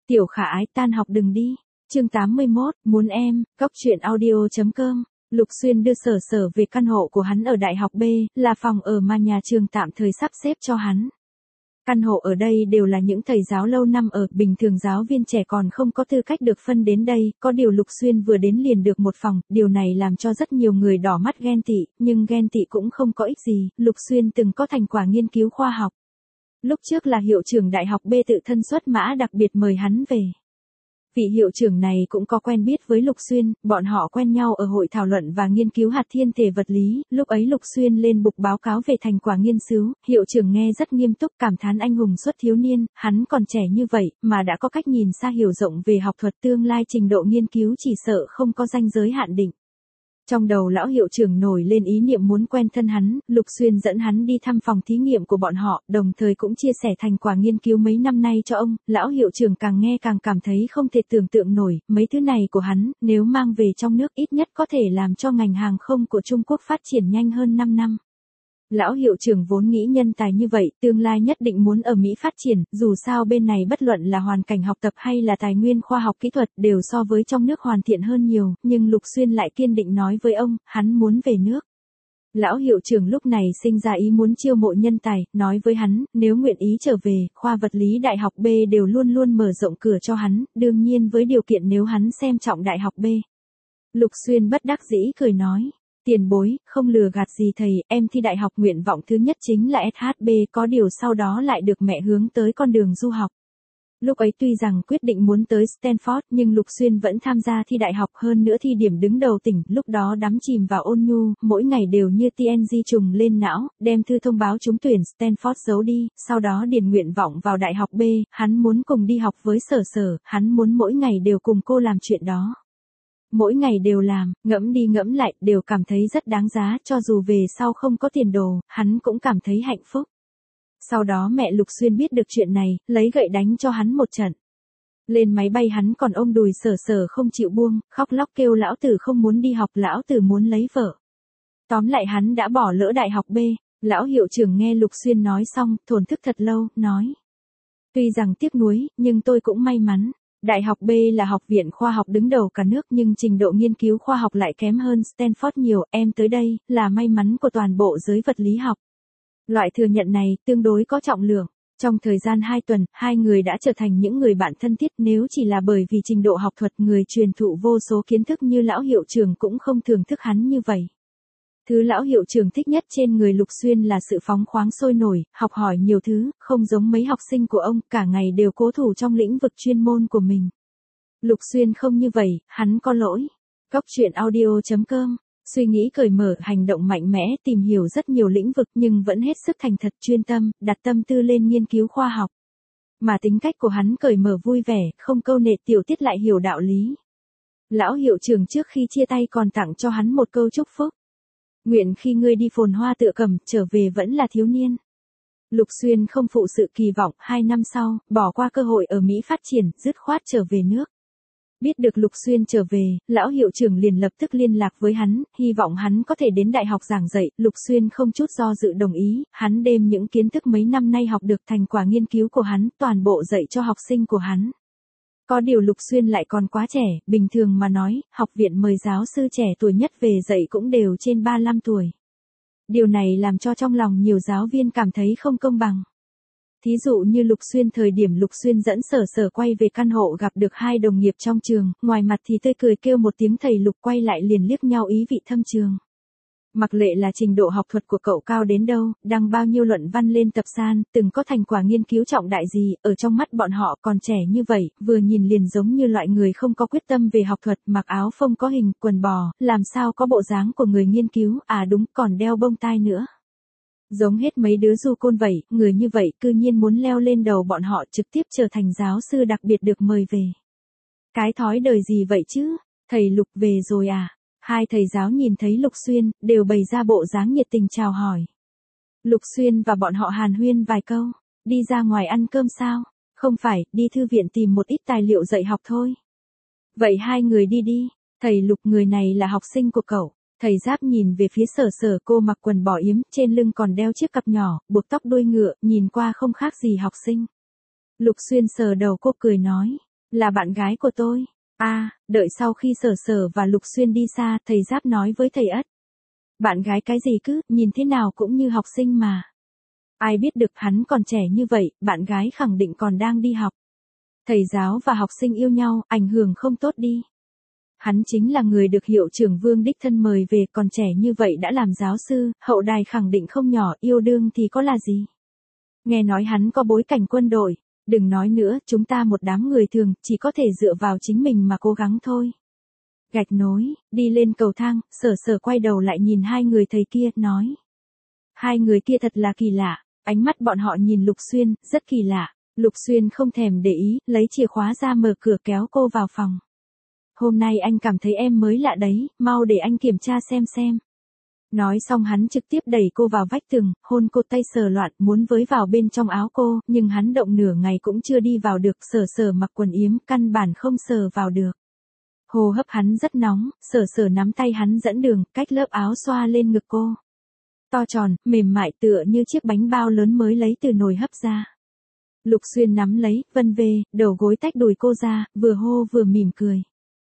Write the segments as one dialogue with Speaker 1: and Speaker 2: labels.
Speaker 1: Tiểu Khả Ái tan học đừng đi. Chương 81, muốn em, góc truyện audio.com. Lục Xuyên đưa Sở Sở về căn hộ của hắn ở Đại học B, là phòng ở mà nhà trường tạm thời sắp xếp cho hắn. Căn hộ ở đây đều là những thầy giáo lâu năm ở, bình thường giáo viên trẻ còn không có tư cách được phân đến đây, có điều Lục Xuyên vừa đến liền được một phòng, điều này làm cho rất nhiều người đỏ mắt ghen tị, nhưng ghen tị cũng không có ích gì, Lục Xuyên từng có thành quả nghiên cứu khoa học. Lúc trước là hiệu trưởng Đại học B tự thân xuất mã đặc biệt mời hắn về. Vị hiệu trưởng này cũng có quen biết với Lục Xuyên, bọn họ quen nhau ở hội thảo luận và nghiên cứu hạt thiên thể vật lý, lúc ấy Lục Xuyên lên bục báo cáo về thành quả nghiên cứu, hiệu trưởng nghe rất nghiêm túc cảm thán anh hùng xuất thiếu niên, hắn còn trẻ như vậy, mà đã có cách nhìn xa hiểu rộng về học thuật tương lai trình độ nghiên cứu chỉ sợ không có ranh giới hạn định. Trong đầu lão hiệu trưởng nổi lên ý niệm muốn quen thân hắn, Lục Xuyên dẫn hắn đi thăm phòng thí nghiệm của bọn họ, đồng thời cũng chia sẻ thành quả nghiên cứu mấy năm nay cho ông, lão hiệu trưởng càng nghe càng cảm thấy không thể tưởng tượng nổi, mấy thứ này của hắn, nếu mang về trong nước ít nhất có thể làm cho ngành hàng không của Trung Quốc phát triển nhanh hơn 5 năm. Lão hiệu trưởng vốn nghĩ nhân tài như vậy, tương lai nhất định muốn ở Mỹ phát triển, dù sao bên này bất luận là hoàn cảnh học tập hay là tài nguyên khoa học kỹ thuật đều so với trong nước hoàn thiện hơn nhiều, nhưng Lục Xuyên lại kiên định nói với ông, hắn muốn về nước. Lão hiệu trưởng lúc này sinh ra ý muốn chiêu mộ nhân tài, nói với hắn, nếu nguyện ý trở về, khoa vật lý Đại học B đều luôn luôn mở rộng cửa cho hắn, đương nhiên với điều kiện nếu hắn xem trọng Đại học B. Lục Xuyên bất đắc dĩ cười nói. Tiền bối, không lừa gạt gì thầy, em thi đại học nguyện vọng thứ nhất chính là SHB, có điều sau đó lại được mẹ hướng tới con đường du học. Lúc ấy tuy rằng quyết định muốn tới Stanford nhưng Lục Xuyên vẫn tham gia thi đại học, hơn nữa thi điểm đứng đầu tỉnh, lúc đó đắm chìm vào ôn nhu, mỗi ngày đều như TNG trùng lên não, đem thư thông báo trúng tuyển Stanford giấu đi, sau đó điền nguyện vọng vào Đại học B, hắn muốn cùng đi học với Sở Sở, hắn muốn mỗi ngày đều cùng cô làm chuyện đó. Mỗi ngày đều làm, ngẫm đi ngẫm lại, đều cảm thấy rất đáng giá, cho dù về sau không có tiền đồ, hắn cũng cảm thấy hạnh phúc. Sau đó mẹ Lục Xuyên biết được chuyện này, lấy gậy đánh cho hắn một trận. Lên máy bay hắn còn ôm đùi Sở Sở không chịu buông, khóc lóc kêu lão tử không muốn đi học, lão tử muốn lấy vợ. Tóm lại hắn đã bỏ lỡ Đại học B, lão hiệu trưởng nghe Lục Xuyên nói xong, thổn thức thật lâu, nói. Tuy rằng tiếc nuối, nhưng tôi cũng may mắn. Đại học B là học viện khoa học đứng đầu cả nước nhưng trình độ nghiên cứu khoa học lại kém hơn Stanford nhiều, em tới đây, là may mắn của toàn bộ giới vật lý học. Loại thừa nhận này, tương đối có trọng lượng. Trong thời gian 2 tuần, hai người đã trở thành những người bạn thân thiết, nếu chỉ là bởi vì trình độ học thuật người truyền thụ vô số kiến thức như lão hiệu trưởng cũng không thưởng thức hắn như vậy. Thứ lão hiệu trưởng thích nhất trên người Lục Xuyên là sự phóng khoáng sôi nổi, học hỏi nhiều thứ, không giống mấy học sinh của ông, cả ngày đều cố thủ trong lĩnh vực chuyên môn của mình. Lục Xuyên không như vậy, hắn có lỗi. Góc truyện audio.com, suy nghĩ cởi mở, hành động mạnh mẽ, tìm hiểu rất nhiều lĩnh vực nhưng vẫn hết sức thành thật chuyên tâm, đặt tâm tư lên nghiên cứu khoa học. Mà tính cách của hắn cởi mở vui vẻ, không câu nệ tiểu tiết lại hiểu đạo lý. Lão hiệu trưởng trước khi chia tay còn tặng cho hắn một câu chúc phúc. Nguyện khi ngươi đi phồn hoa tựa cầm, trở về vẫn là thiếu niên. Lục Xuyên không phụ sự kỳ vọng, 2 năm sau, bỏ qua cơ hội ở Mỹ phát triển, dứt khoát trở về nước. Biết được Lục Xuyên trở về, lão hiệu trưởng liền lập tức liên lạc với hắn, hy vọng hắn có thể đến đại học giảng dạy, Lục Xuyên không chút do dự đồng ý, hắn đem những kiến thức mấy năm nay học được thành quả nghiên cứu của hắn, toàn bộ dạy cho học sinh của hắn. Có điều Lục Xuyên lại còn quá trẻ, bình thường mà nói, học viện mời giáo sư trẻ tuổi nhất về dạy cũng đều trên 35 tuổi. Điều này làm cho trong lòng nhiều giáo viên cảm thấy không công bằng. Thí dụ như Lục Xuyên, thời điểm Lục Xuyên dẫn Sở Sở quay về căn hộ gặp được hai đồng nghiệp trong trường, ngoài mặt thì tươi cười kêu một tiếng thầy Lục, quay lại liền liếc nhau ý vị thâm trường. Mặc lệ là trình độ học thuật của cậu cao đến đâu, đăng bao nhiêu luận văn lên tập san, từng có thành quả nghiên cứu trọng đại gì, ở trong mắt bọn họ còn trẻ như vậy, vừa nhìn liền giống như loại người không có quyết tâm về học thuật, mặc áo phông có hình, quần bò, làm sao có bộ dáng của người nghiên cứu, à đúng, còn đeo bông tai nữa. Giống hết mấy đứa du côn vậy, người như vậy cư nhiên muốn leo lên đầu bọn họ trực tiếp trở thành giáo sư đặc biệt được mời về. Cái thói đời gì vậy chứ, thầy Lục về rồi à? Hai thầy giáo nhìn thấy Lục Xuyên, đều bày ra bộ dáng nhiệt tình chào hỏi. Lục Xuyên và bọn họ hàn huyên vài câu, đi ra ngoài ăn cơm sao? Không phải, đi thư viện tìm một ít tài liệu dạy học thôi. Vậy hai người đi đi, thầy Lục, người này là học sinh của cậu. Thầy Giáp nhìn về phía Sở Sở, cô mặc quần bò yếm, trên lưng còn đeo chiếc cặp nhỏ, buộc tóc đuôi ngựa, nhìn qua không khác gì học sinh. Lục Xuyên sờ đầu cô cười nói, Là bạn gái của tôi. Đợi sau khi Sở Sở và Lục Xuyên đi xa, thầy Giáp nói với thầy Ất. Bạn gái cái gì cứ, nhìn thế nào cũng như học sinh mà. Ai biết được hắn còn trẻ như vậy, bạn gái khẳng định còn đang đi học. Thầy giáo và học sinh yêu nhau, ảnh hưởng không tốt đi. Hắn chính là người được hiệu trưởng Vương đích thân mời về, còn trẻ như vậy đã làm giáo sư, hậu đài khẳng định không nhỏ, yêu đương thì có là gì. Nghe nói hắn có bối cảnh quân đội, đừng nói nữa, chúng ta một đám người thường, chỉ có thể dựa vào chính mình mà cố gắng thôi. Gạch nối, đi lên cầu thang, Sở Sở quay đầu lại nhìn hai người thầy kia, nói. Hai người kia thật là kỳ lạ, ánh mắt bọn họ nhìn Lục Xuyên, rất kỳ lạ. Lục Xuyên không thèm để ý, lấy chìa khóa ra mở cửa kéo cô vào phòng. Hôm nay anh cảm thấy em mới lạ đấy, mau để anh kiểm tra xem. Nói xong hắn trực tiếp đẩy cô vào vách tường, hôn cô, tay sờ loạn, muốn với vào bên trong áo cô, nhưng hắn động nửa ngày cũng chưa đi vào được. Sở Sở mặc quần yếm, căn bản không sờ vào được. Hô hấp hắn rất nóng, Sở Sở nắm tay hắn dẫn đường, cách lớp áo xoa lên ngực cô. To tròn, mềm mại tựa như chiếc bánh bao lớn mới lấy từ nồi hấp ra. Lục Xuyên nắm lấy, vân về, đầu gối tách đùi cô ra, vừa hô vừa mỉm cười.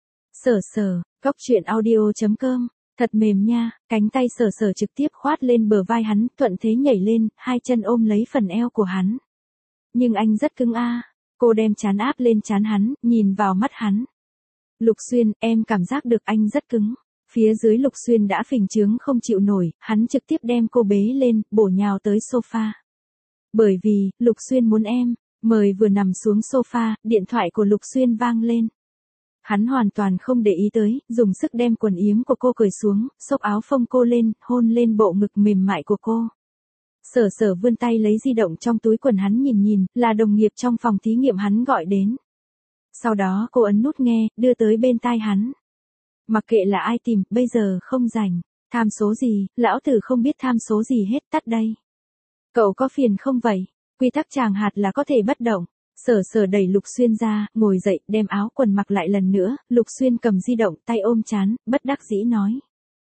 Speaker 1: Sở Sở, coctruyện.audio.com, thật mềm nha, cánh tay Sở Sở trực tiếp khoát lên bờ vai hắn, thuận thế nhảy lên, hai chân ôm lấy phần eo của hắn. Nhưng anh rất cứng cô đem trán áp lên trán hắn, nhìn vào mắt hắn. Lục Xuyên, em cảm giác được anh rất cứng. Phía dưới Lục Xuyên đã phình trướng không chịu nổi, hắn trực tiếp đem cô bế lên, bổ nhào tới sofa. Bởi vì, Lục Xuyên muốn em, mời vừa nằm xuống sofa, điện thoại của Lục Xuyên vang lên. Hắn hoàn toàn không để ý tới, dùng sức đem quần yếm của cô cởi xuống, xốc áo phông cô lên, hôn lên bộ ngực mềm mại của cô. Sở Sở vươn tay lấy di động trong túi quần hắn nhìn, là đồng nghiệp trong phòng thí nghiệm hắn gọi đến. Sau đó cô ấn nút nghe, đưa tới bên tai hắn. Mặc kệ là ai tìm, bây giờ không rảnh. Tham số gì, lão tử không biết tham số gì hết, tắt đây. Cậu có phiền không vậy? Quy tắc chàng hạt là có thể bất động. Sở Sở đẩy Lục Xuyên ra, ngồi dậy, đem áo quần mặc lại lần nữa, Lục Xuyên cầm di động, tay ôm trán, bất đắc dĩ nói.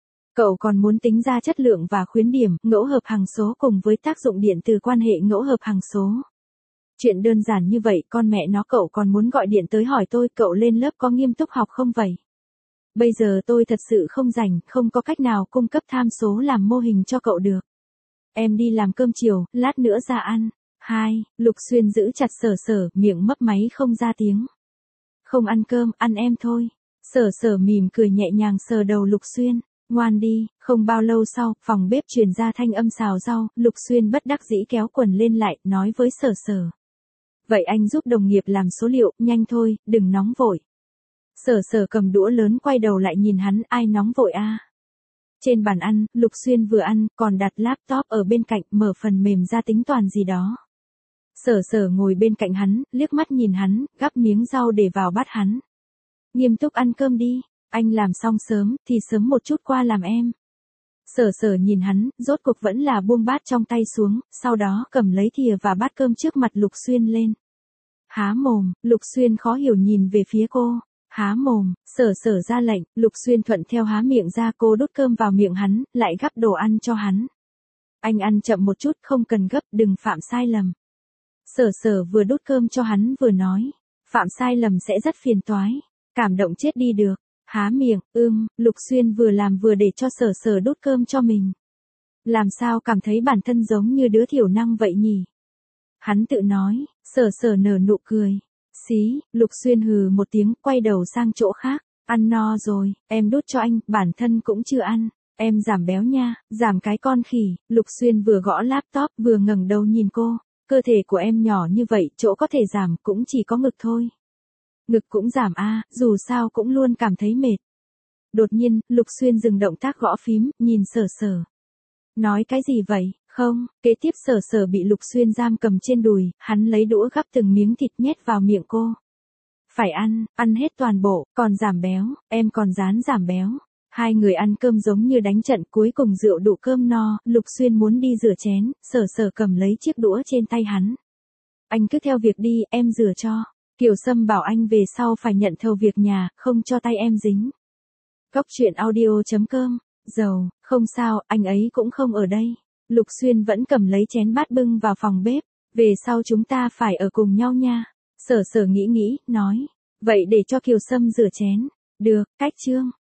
Speaker 1: Cậu còn muốn tính ra chất lượng và khuyến điểm, ngẫu hợp hằng số cùng với tác dụng điện từ quan hệ ngẫu hợp hằng số. Chuyện đơn giản như vậy, con mẹ nó cậu còn muốn gọi điện tới hỏi tôi, cậu lên lớp có nghiêm túc học không vậy? Bây giờ tôi thật sự không rảnh, không có cách nào cung cấp tham số làm mô hình cho cậu được. Em đi làm cơm chiều, lát nữa ra ăn. Lục Xuyên giữ chặt Sở Sở, miệng mấp máy không ra tiếng. Không ăn cơm, ăn em thôi. Sở Sở mỉm cười nhẹ nhàng sờ đầu Lục Xuyên. Ngoan đi. Không bao lâu sau, phòng bếp truyền ra thanh âm xào rau, Lục Xuyên bất đắc dĩ kéo quần lên lại, nói với Sở Sở. Vậy anh giúp đồng nghiệp làm số liệu, nhanh thôi, đừng nóng vội. Sở Sở cầm đũa lớn quay đầu lại nhìn hắn, ai nóng vội Trên bàn ăn, Lục Xuyên vừa ăn, còn đặt laptop ở bên cạnh, mở phần mềm ra tính toán gì đó. Sở Sở ngồi bên cạnh hắn, liếc mắt nhìn hắn, gắp miếng rau để vào bát hắn. Nghiêm túc ăn cơm đi, anh làm xong sớm, thì sớm một chút qua làm em. Sở Sở nhìn hắn, rốt cuộc vẫn là buông bát trong tay xuống, sau đó cầm lấy thìa và bát cơm trước mặt Lục Xuyên lên. Há mồm, Lục Xuyên khó hiểu nhìn về phía cô. Há mồm, Sở Sở ra lệnh, Lục Xuyên thuận theo há miệng ra, cô đút cơm vào miệng hắn, lại gắp đồ ăn cho hắn. Anh ăn chậm một chút, không cần gấp, đừng phạm sai lầm. Sở Sở vừa đút cơm cho hắn vừa nói, phạm sai lầm sẽ rất phiền toái, cảm động chết đi được. Há miệng, Lục Xuyên vừa làm vừa để cho Sở Sở đút cơm cho mình. Làm sao cảm thấy bản thân giống như đứa thiểu năng vậy nhỉ? Hắn tự nói, Sở Sở nở nụ cười. Xí, Lục Xuyên hừ một tiếng, quay đầu sang chỗ khác. Ăn no rồi, em đút cho anh, bản thân cũng chưa ăn. Em giảm béo nha, giảm cái con khỉ. Lục Xuyên vừa gõ laptop vừa ngẩng đầu nhìn cô. Cơ thể của em nhỏ như vậy, chỗ có thể giảm cũng chỉ có ngực thôi. Ngực cũng giảm dù sao cũng luôn cảm thấy mệt. Đột nhiên, Lục Xuyên dừng động tác gõ phím, nhìn Sở Sở. Nói cái gì vậy? Không, kế tiếp Sở Sở bị Lục Xuyên giam cầm trên đùi, hắn lấy đũa gắp từng miếng thịt nhét vào miệng cô. Phải ăn hết toàn bộ, còn giảm béo, em còn rán giảm béo. Hai người ăn cơm giống như đánh trận, cuối cùng rượu đủ cơm no, Lục Xuyên muốn đi rửa chén, Sở Sở cầm lấy chiếc đũa trên tay hắn. Anh cứ theo việc đi, em rửa cho. Kiều Sâm bảo anh về sau phải nhận thầu việc nhà, không cho tay em dính. Coctruyện.audio.com, dầu, không sao, anh ấy cũng không ở đây. Lục Xuyên vẫn cầm lấy chén bát bưng vào phòng bếp, về sau chúng ta phải ở cùng nhau nha. Sở Sở nghĩ, nói, Vậy để cho Kiều Sâm rửa chén. Được, cách Trương.